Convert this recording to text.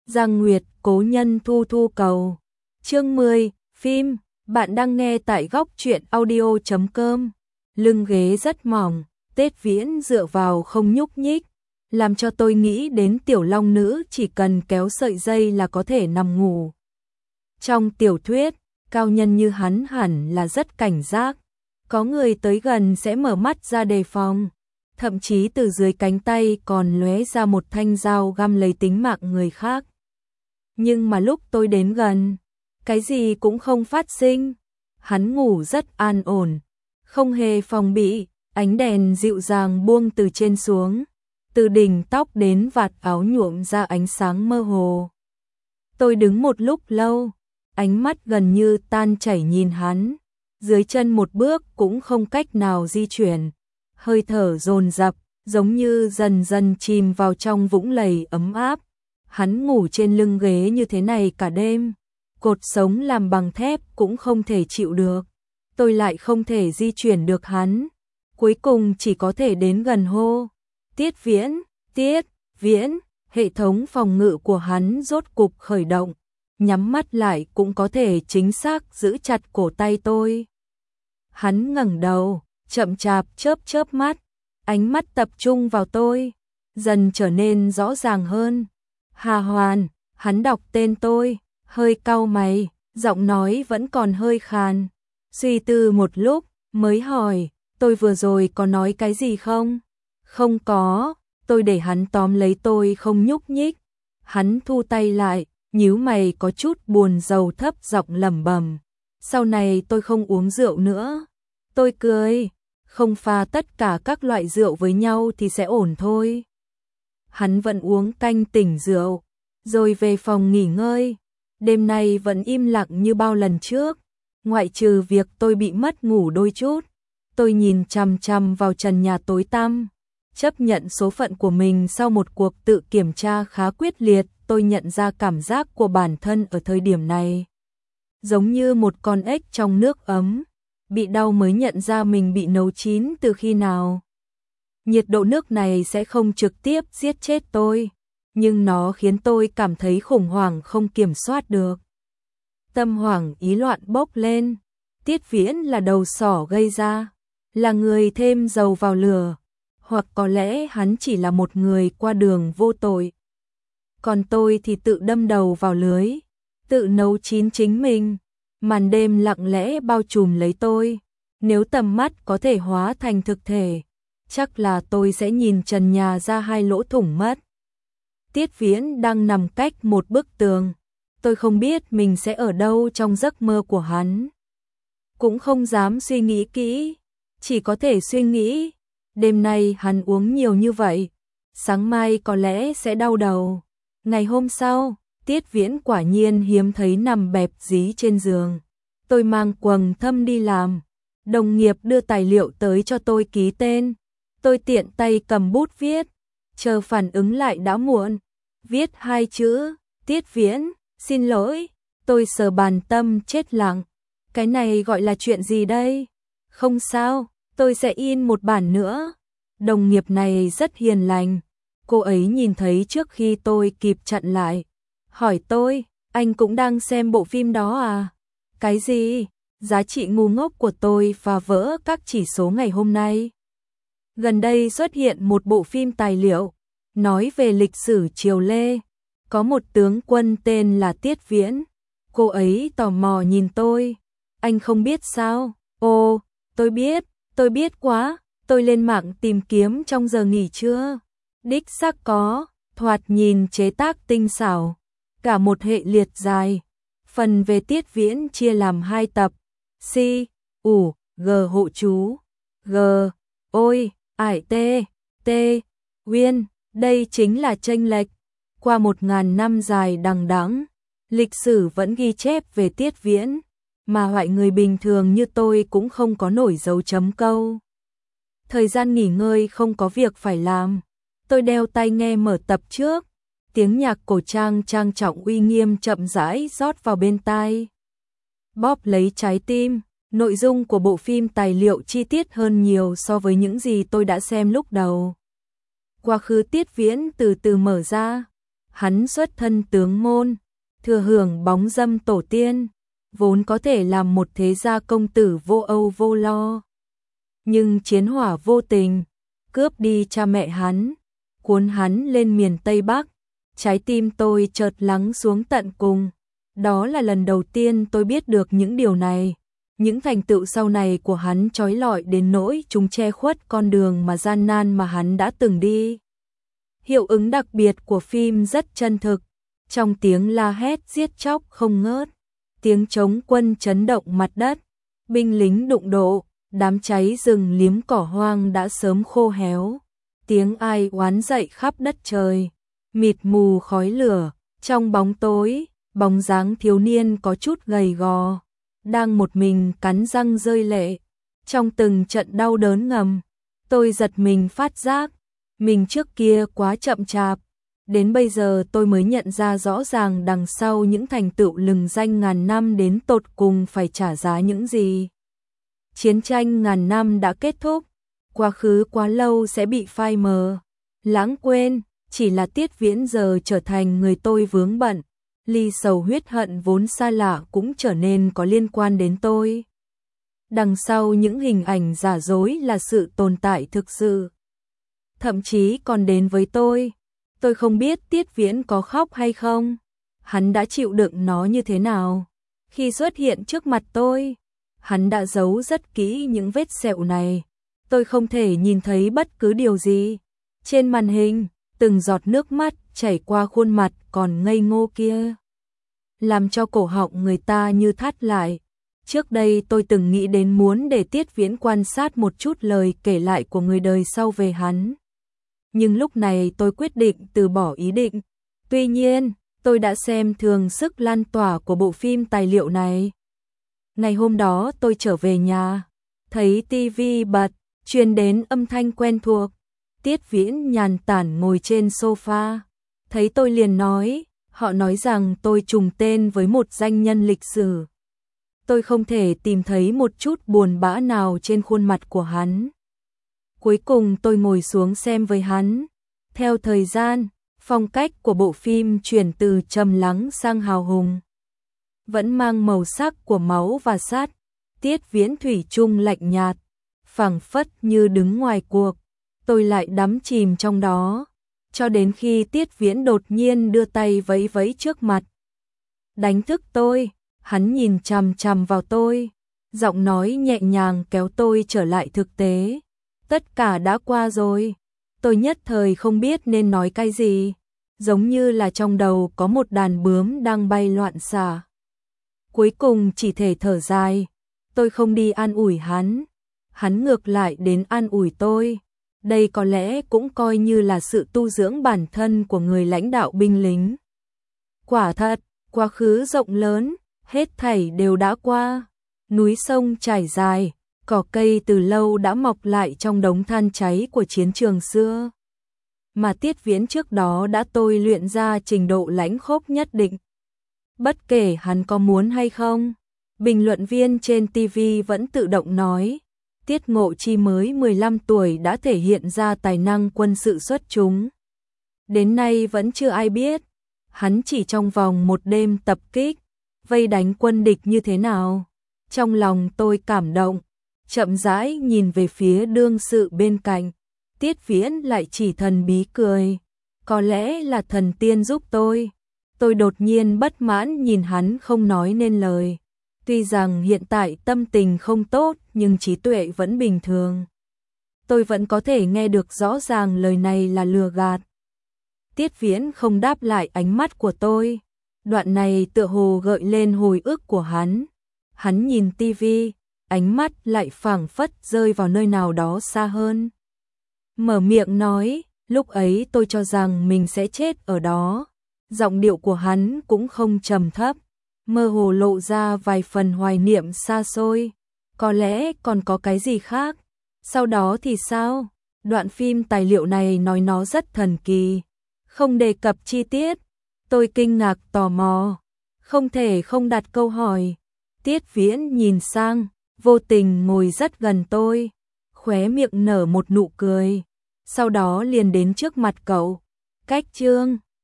Giang Nguyệt, cố nhân thu thu cầu. Chương 10, phim, bạn đang nghe tại góc truyện audio.com. Lưng ghế rất mỏng, Tết Viễn dựa vào không nhúc nhích, làm cho tôi nghĩ đến tiểu long nữ chỉ cần kéo sợi dây là có thể nằm ngủ. Trong tiểu thuyết, cao nhân như hắn hẳn là rất cảnh giác, có người tới gần sẽ mở mắt ra đề phòng, thậm chí từ dưới cánh tay còn lóe ra một thanh dao găm lấy tính mạng người khác. Nhưng mà lúc tôi đến gần, cái gì cũng không phát sinh, hắn ngủ rất an ổn, không hề phòng bị, ánh đèn dịu dàng buông từ trên xuống, từ đỉnh tóc đến vạt áo nhuộm ra ánh sáng mơ hồ. Tôi đứng một lúc lâu, ánh mắt gần như tan chảy nhìn hắn, dưới chân một bước cũng không cách nào di chuyển, hơi thở dồn dập, giống như dần dần chìm vào trong vũng lầy ấm áp. Hắn ngủ trên lưng ghế như thế này cả đêm, cột sống làm bằng thép cũng không thể chịu được. Tôi lại không thể di chuyển được hắn, cuối cùng chỉ có thể đến gần hô. Tiết Viễn, Tiết Viễn, hệ thống phòng ngự của hắn rốt cục khởi động, nhắm mắt lại cũng có thể chính xác giữ chặt cổ tay tôi. Hắn ngẩng đầu, chậm chạp chớp mắt, ánh mắt tập trung vào tôi, dần trở nên rõ ràng hơn. Hà Hoàn, hắn đọc tên tôi, hơi cau mày, giọng nói vẫn còn hơi khàn. Suy tư một lúc, mới hỏi, tôi vừa rồi có nói cái gì không? Không có, tôi để hắn tóm lấy tôi không nhúc nhích. Hắn thu tay lại, nhíu mày có chút buồn rầu thấp giọng lẩm bẩm. Sau này tôi không uống rượu nữa. Tôi cười, không pha tất cả các loại rượu với nhau thì sẽ ổn thôi. Hắn vẫn uống canh tỉnh rượu, rồi về phòng nghỉ ngơi. Đêm nay vẫn im lặng như bao lần trước, ngoại trừ việc tôi bị mất ngủ đôi chút. Tôi nhìn chằm chằm vào trần nhà tối tăm, chấp nhận số phận của mình sau một cuộc tự kiểm tra khá quyết liệt. Tôi nhận ra cảm giác của bản thân ở thời điểm này, giống như một con ếch trong nước ấm, bị đau mới nhận ra mình bị nấu chín từ khi nào. Nhiệt độ nước này sẽ không trực tiếp giết chết tôi, nhưng nó khiến tôi cảm thấy khủng hoảng không kiểm soát được. Tâm hoảng ý loạn bốc lên, Tiết Viễn là đầu sỏ gây ra, là người thêm dầu vào lửa, hoặc có lẽ hắn chỉ là một người qua đường vô tội. Còn tôi thì tự đâm đầu vào lưới, tự nấu chín chính mình. Màn đêm lặng lẽ bao trùm lấy tôi, nếu tầm mắt có thể hóa thành thực thể, chắc là tôi sẽ nhìn trần nhà ra hai lỗ thủng mất. Tiết Viễn đang nằm cách một bức tường, tôi không biết mình sẽ ở đâu trong giấc mơ của hắn. Cũng không dám suy nghĩ kỹ, chỉ có thể suy nghĩ, đêm nay hắn uống nhiều như vậy, sáng mai có lẽ sẽ đau đầu. Ngày hôm sau, Tiết Viễn quả nhiên hiếm thấy nằm bẹp dí trên giường. Tôi mang quầng thâm đi làm, đồng nghiệp đưa tài liệu tới cho tôi ký tên. Tôi tiện tay cầm bút viết, chờ phản ứng lại đã muộn. Viết hai chữ, Tiết Viễn, xin lỗi. Tôi sờ bàn tâm chết lặng. Cái này gọi là chuyện gì đây? Không sao, tôi sẽ in một bản nữa. Đồng nghiệp này rất hiền lành. Cô ấy nhìn thấy trước khi tôi kịp chặn lại, hỏi tôi, anh cũng đang xem bộ phim đó à? Cái gì? Giá trị ngu ngốc của tôi phá vỡ các chỉ số ngày hôm nay. Gần đây xuất hiện một bộ phim tài liệu, nói về lịch sử triều Lê. Có một tướng quân tên là Tiết Viễn. Cô ấy tò mò nhìn tôi. Anh không biết sao? Ồ, tôi biết quá. Tôi lên mạng tìm kiếm trong giờ nghỉ trưa. Đích xác có, thoạt nhìn chế tác tinh xảo, cả một hệ liệt dài. Phần về Tiết Viễn chia làm 2 tập. C, U, G hộ chú. G, ôi, ải T, T, Uyên, đây chính là chênh lệch. Qua 1000 năm dài đằng đẵng, lịch sử vẫn ghi chép về Tiết Viễn, mà hoại người bình thường như tôi cũng không có nổi dấu chấm câu. Thời gian nghỉ ngơi không có việc phải làm. Tôi đeo tai nghe mở tập trước, tiếng nhạc cổ trang trang trọng uy nghiêm chậm rãi rót vào bên tai. Bóp lấy trái tim, nội dung của bộ phim tài liệu chi tiết hơn nhiều so với những gì tôi đã xem lúc đầu. Quá khứ Tiết Viễn từ từ mở ra, Hắn xuất thân tướng môn, thừa hưởng bóng dâm tổ tiên, vốn có thể làm một thế gia công tử vô âu vô lo. Nhưng chiến hỏa vô tình, cướp đi cha mẹ hắn, cuốn hắn lên miền Tây Bắc, trái tim tôi chợt lắng xuống tận cùng. Đó là lần đầu tiên tôi biết được những điều này. Những thành tựu sau này của hắn trói lọi đến nỗi chúng che khuất con đường mà gian nan mà hắn đã từng đi. Hiệu ứng đặc biệt của phim rất chân thực, trong tiếng la hét giết chóc không ngớt, tiếng chống quân chấn động mặt đất, binh lính đụng độ, đám cháy rừng liếm cỏ hoang đã sớm khô héo, tiếng ai oán dậy khắp đất trời, mịt mù khói lửa, trong bóng tối, bóng dáng thiếu niên có chút gầy gò, đang một mình cắn răng rơi lệ. Trong từng trận đau đớn ngầm, tôi giật mình phát giác, mình trước kia quá chậm chạp, đến bây giờ tôi mới nhận ra rõ ràng đằng sau những thành tựu lừng danh ngàn năm đến tột cùng phải trả giá những gì. Chiến tranh ngàn năm đã kết thúc, quá khứ quá lâu sẽ bị phai mờ, lãng quên, chỉ là Tiết Viễn giờ trở thành người tôi vướng bận, ly sầu huyết hận vốn xa lạ cũng trở nên có liên quan đến tôi. Đằng sau những hình ảnh giả dối là sự tồn tại thực sự. Thậm chí còn đến với tôi không biết Tiết Viễn có khóc hay không, hắn đã chịu đựng nó như thế nào. Khi xuất hiện trước mặt tôi, hắn đã giấu rất kỹ những vết sẹo này, tôi không thể nhìn thấy bất cứ điều gì. Trên màn hình, từng giọt nước mắt chảy qua khuôn mặt còn ngây ngô kia, làm cho cổ họng người ta như thắt lại. Trước đây tôi từng nghĩ đến muốn để Tiết Viễn quan sát một chút lời kể lại của người đời sau về hắn. Nhưng lúc này tôi quyết định từ bỏ ý định. Tuy nhiên, tôi đã xem thường sức lan tỏa của bộ phim tài liệu này. Ngày hôm đó tôi trở về nhà, thấy tivi bật, truyền đến âm thanh quen thuộc. Tiết Viễn nhàn tản ngồi trên sofa. Thấy tôi liền nói, họ nói rằng tôi trùng tên với một danh nhân lịch sử. Tôi không thể tìm thấy một chút buồn bã nào trên khuôn mặt của hắn. Cuối cùng tôi ngồi xuống xem với hắn. Theo thời gian, phong cách của bộ phim chuyển từ trầm lắng sang hào hùng. Vẫn mang màu sắc của máu và sắt. Tiết Viễn thủy chung lạnh nhạt, phảng phất như đứng ngoài cuộc. Tôi lại đắm chìm trong đó, cho đến khi Tiết Viễn đột nhiên đưa tay vẫy vẫy trước mặt. Đánh thức tôi, hắn nhìn chằm chằm vào tôi, giọng nói nhẹ nhàng kéo tôi trở lại thực tế. Tất cả đã qua rồi, tôi nhất thời không biết nên nói cái gì, giống như là trong đầu có một đàn bướm đang bay loạn xạ. Cuối cùng chỉ thể thở dài, tôi không đi an ủi hắn ngược lại đến an ủi tôi. Đây có lẽ cũng coi như là sự tu dưỡng bản thân của người lãnh đạo binh lính. Quả thật, quá khứ rộng lớn, hết thảy đều đã qua. Núi sông trải dài, cỏ cây từ lâu đã mọc lại trong đống than cháy của chiến trường xưa. Mà Tiết Viễn trước đó đã tôi luyện ra trình độ lãnh khốc nhất định. Bất kể hắn có muốn hay không, bình luận viên trên TV vẫn tự động nói. Tiết Ngộ Chi mới 15 tuổi đã thể hiện ra tài năng quân sự xuất chúng. Đến nay vẫn chưa ai biết, hắn chỉ trong vòng một đêm tập kích, vây đánh quân địch như thế nào. Trong lòng tôi cảm động, chậm rãi nhìn về phía đương sự bên cạnh. Tiết Viễn lại chỉ thần bí cười. Có lẽ là thần tiên giúp tôi. Tôi đột nhiên bất mãn nhìn hắn không nói nên lời. Tuy rằng hiện tại tâm tình không tốt nhưng trí tuệ vẫn bình thường. Tôi vẫn có thể nghe được rõ ràng lời này là lừa gạt. Tiết Viễn không đáp lại ánh mắt của tôi. Đoạn này tựa hồ gợi lên hồi ức của hắn. Hắn nhìn tivi, ánh mắt lại phảng phất rơi vào nơi nào đó xa hơn. Mở miệng nói, lúc ấy tôi cho rằng mình sẽ chết ở đó. Giọng điệu của hắn cũng không trầm thấp, mơ hồ lộ ra vài phần hoài niệm xa xôi. Có lẽ còn có cái gì khác. Sau đó thì sao? Đoạn phim tài liệu này nói nó rất thần kỳ, không đề cập chi tiết. Tôi kinh ngạc tò mò, không thể không đặt câu hỏi. Tiết Viễn nhìn sang, vô tình ngồi rất gần tôi, khóe miệng nở một nụ cười, sau đó liền đến trước mặt cậu. Cách chương